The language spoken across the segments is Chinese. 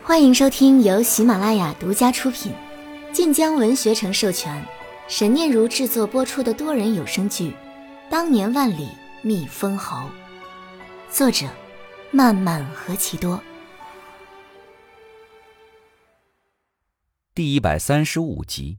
欢迎收听由喜马拉雅独家出品，晋江文学城授权，沈念如制作播出的多人有声剧《当年万里觅封侯》，作者漫漫何其多。 第135集。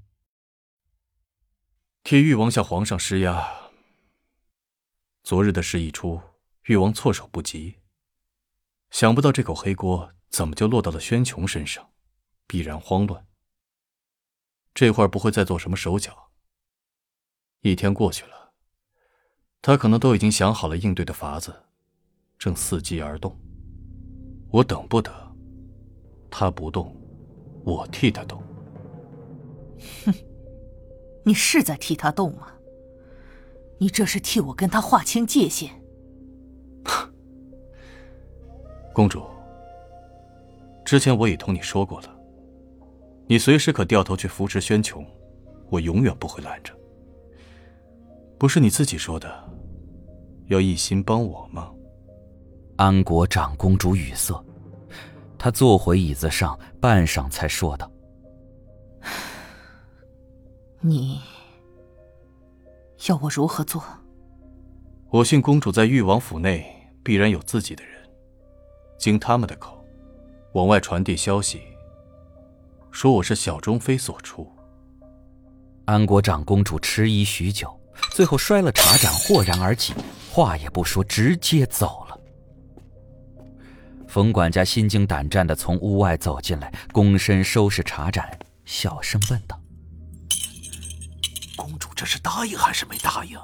替誉王向皇上施压。昨日的事一出，誉王措手不及，想不到这口黑锅怎么就落到了宣琼身上，必然慌乱。这会儿不会再做什么手脚。一天过去了，他可能都已经想好了应对的法子，正伺机而动。我等不得，他不动，我替他动。 哼，你是在替他动吗？你这是替我跟他划清界限。 公主，之前我已同你说过了，你随时可掉头去扶持宣琼，我永远不会拦着。不是你自己说的，要一心帮我吗？ 安国长公主语塞，她坐回椅子上，半晌才说道： 你要我如何做？ 我信公主在誉王府内必然有自己的人，经他们的口往外传递消息，说我是小中妃所出。 安国长公主迟疑许久，最后摔了茶盏，豁然而起，话也不说，直接走了。冯管家心惊胆战地从屋外走进来，躬身收拾茶盏，小声问道： 公主这是答应还是没答应？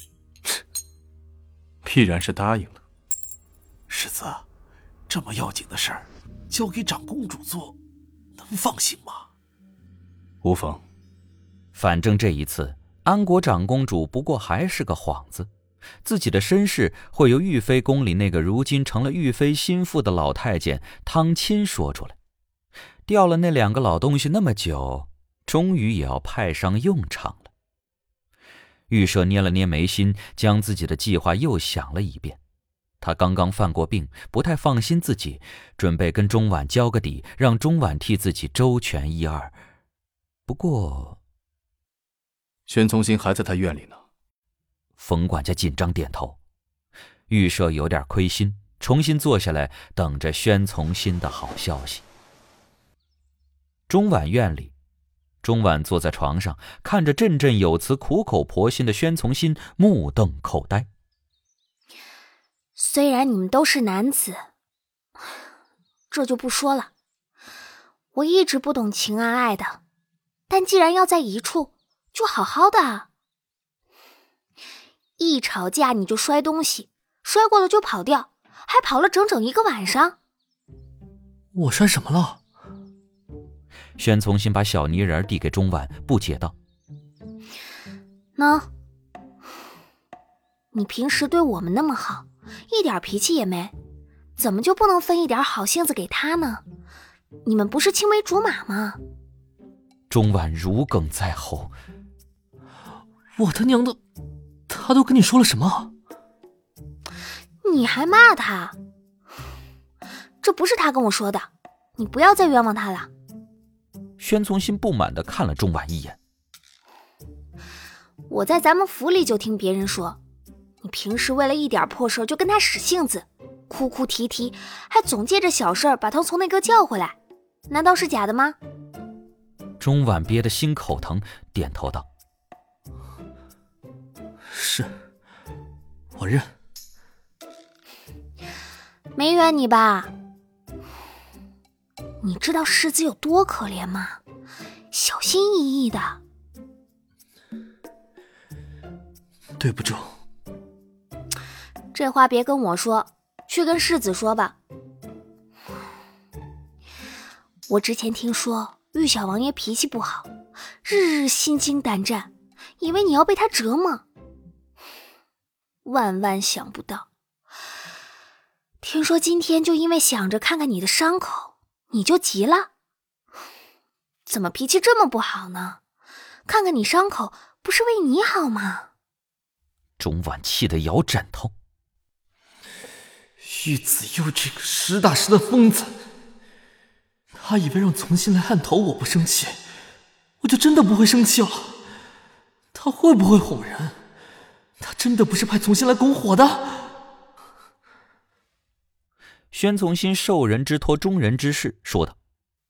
必然是答应了。 世子，这么要紧的事儿交给长公主做，能放心吗？ 无妨。 反正这一次安国长公主不过还是个幌子，自己的身世会由玉妃宫里那个如今成了玉妃心腹的老太监汤钦说出来。吊了那两个老东西那么久，终于也要派上用场了。玉舍捏了捏眉心，将自己的计划又想了一遍。他刚刚犯过病，不太放心自己，准备跟钟婉交个底，让钟婉替自己周全一二。不过宣从新还在他院里呢。 冯管家紧张点头。玉舍有点亏心，重新坐下来等着宣从新的好消息。钟婉院里，钟婉坐在床上，看着振振有词苦口婆心的宣从新，目瞪口呆。 虽然你们都是男子，这就不说了。我一直不懂情爱爱的，但既然要在一处，就好好的啊。一吵架你就摔东西，摔过了就跑掉，还跑了整整1个晚上。 我摔什么了？ 宣从新把小泥人递给钟婉，不解道： 喏，你平时对我们那么好，一点脾气也没，怎么就不能分一点好性子给他呢？你们不是青梅竹马吗？ 钟婉如鲠在喉。 我的娘的，他都跟你说了什么？ 你还骂他？这不是他跟我说的，你不要再冤枉他了。 宣从新不满地看了钟婉一眼。 我在咱们府里就听别人说，你平时为了一点破事就跟他使性子，哭哭啼啼，还总借着小事把他从那个叫回来，难道是假的吗？ 钟婉憋得心口疼，点头道： 是，我认。 没冤你吧？你知道世子有多可怜吗？小心翼翼的。 对不住。 这话别跟我说，去跟世子说吧。我之前听说玉小王爷脾气不好，日日心惊胆战，以为你要被他折磨。万万想不到，听说今天就因为想着看看你的伤口，你就急了？怎么脾气这么不好呢？看看你伤口，不是为你好吗？ 钟婉气得咬枕头。 玉子佑这个实打实的疯子， 他以为让从新来案头我不生气，我就真的不会生气了。他会不会哄人？他真的不是派从新来拱火的？ 宣从新受人之托，忠人之事，说道：“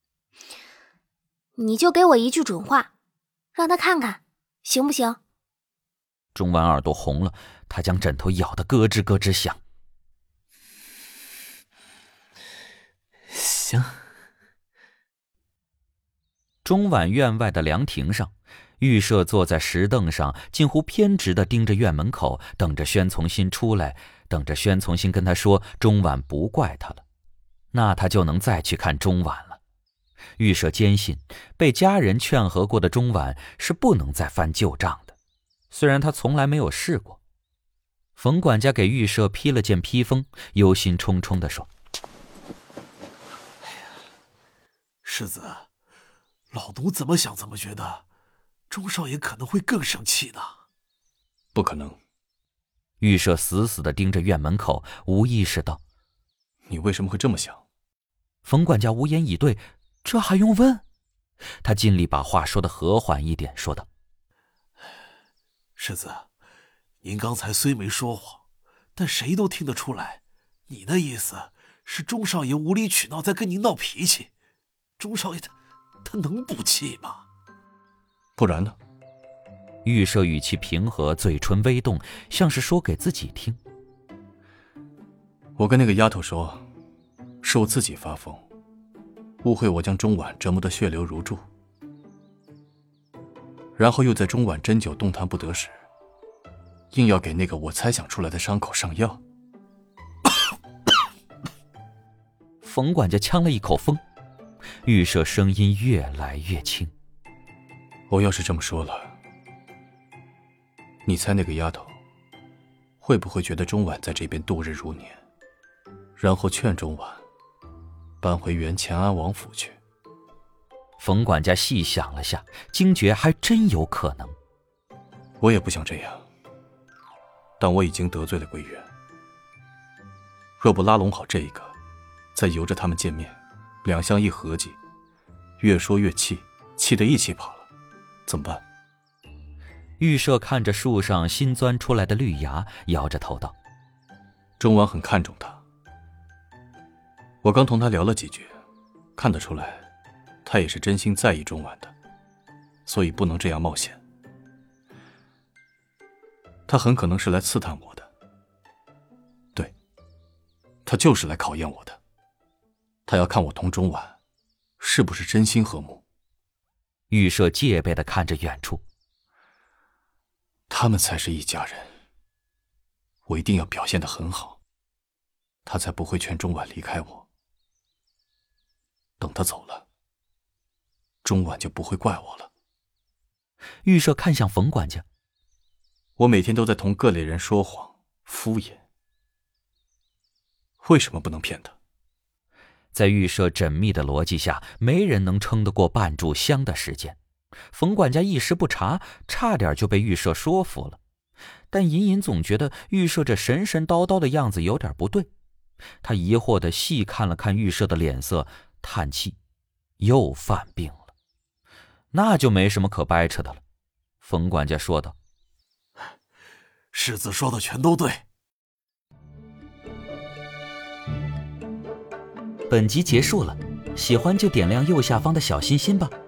你就给我一句准话，让他看看，行不行？” 钟婉耳朵红了，他将枕头咬得咯吱咯吱响。 行。 钟婉院外的凉亭上，预设坐在石凳上，近乎偏执地盯着院门口，等着宣从新出来，等着宣从新跟他说钟婉不怪他了，那他就能再去看钟婉了。预设坚信被家人劝和过的钟婉是不能再翻旧账的，虽然他从来没有试过。冯管家给预设披了件披风，忧心忡忡地说：“ 世子，老奴怎么想怎么觉得钟少爷可能会更生气呢。” 不可能。 预设死死地盯着院门口，无意识道：“ 你为什么会这么想？” 冯管家无言以对，这还用问？他尽力把话说得和缓一点，说道：“ 世子，您刚才虽没说谎，但谁都听得出来，你的意思是钟少爷无理取闹，在跟您闹脾气。钟少爷他能不气吗？ 不然呢？” 预设语气平和，嘴唇微动，像是说给自己听。 我跟那个丫头说，是我自己发疯，误会我将钟婉折磨得血流如注，然后又在钟婉针灸动弹不得时，硬要给那个我猜想出来的伤口上药。 冯管家呛了一口风，预设声音越来越轻：“ 我要是这么说了，你猜那个丫头会不会觉得钟婉在这边度日如年，然后劝钟婉搬回原乾安王府去？” 冯管家细想了下，惊觉还真有可能。 我也不想这样，但我已经得罪了桂圆，若不拉拢好这一个，再由着他们见面，两相一合计，越说越气，气得一起跑了，怎么办？ 预设看着树上新钻出来的绿芽，摇着头道：“ 钟婉很看重他，我刚同他聊了几句，看得出来他也是真心在意钟婉的，所以不能这样冒险。他很可能是来刺探我的，对，他就是来考验我的，他要看我同钟婉是不是真心和睦。” 预设戒备地看着远处：“ 他们才是一家人，我一定要表现得很好，他才不会劝钟婉离开我。等他走了，钟婉就不会怪我了。” 预设看向冯管家：“ 我每天都在同各类人说谎敷衍，为什么不能骗他？” 在预设缜密的逻辑下，没人能撑得过半炷香的时间。冯管家一时不察，差点就被预设说服了，但隐隐总觉得预设这神神叨叨的样子有点不对。他疑惑地细看了看预设的脸色，叹气，又犯病了。那就没什么可掰扯的了。冯管家说道：“ 世子说的全都对。” 本集结束了，喜欢就点亮右下方的小心心吧。